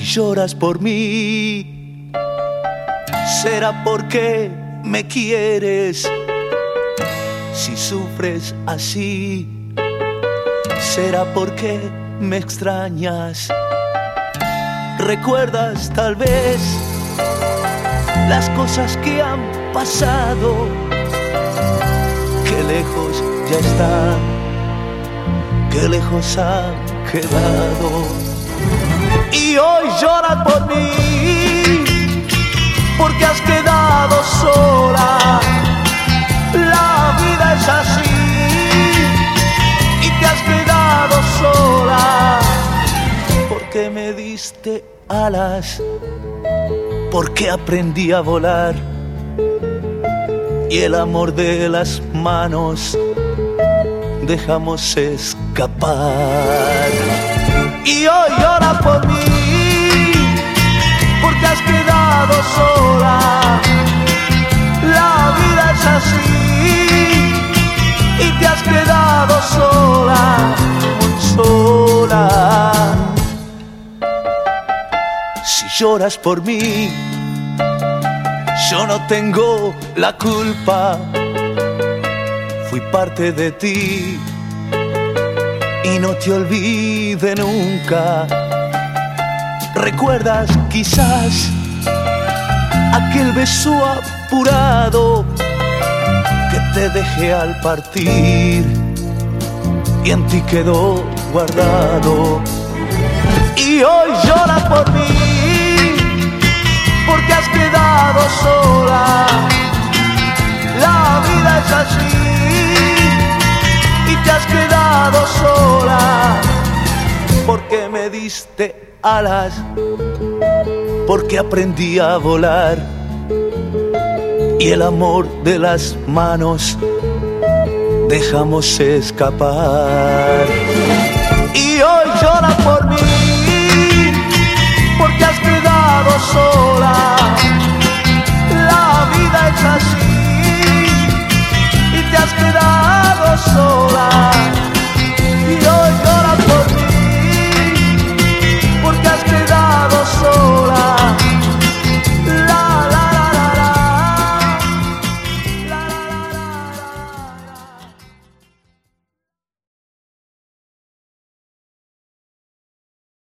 Si lloras por mí, será porque me quieres. Si sufres así, será porque me extrañas. ¿Recuerdas tal vez las cosas que han pasado? Qué lejos ya están, qué lejos han quedado. Y hoy lloras por mí, porque has quedado sola. La vida es así, y te has quedado sola. Porque me diste alas, porque aprendí a volar, y el amor de las manos dejamos escapar. Y hoy llora por mí, porque has quedado sola. La vida es así, y te has quedado sola, muy sola. Si lloras por mí, yo no tengo la culpa. Fui parte de ti y no te olvide nunca. ¿Recuerdas quizás aquel beso apurado que te dejé al partir y en ti quedó guardado? Y hoy lloras por mí, porque has quedado sola. La vida es así, y te has quedado sola. Porque me diste alas, porque aprendí a volar, y el amor de las manos dejamos escapar. Y hoy llora por mí, porque has quedado sola. La vida es así,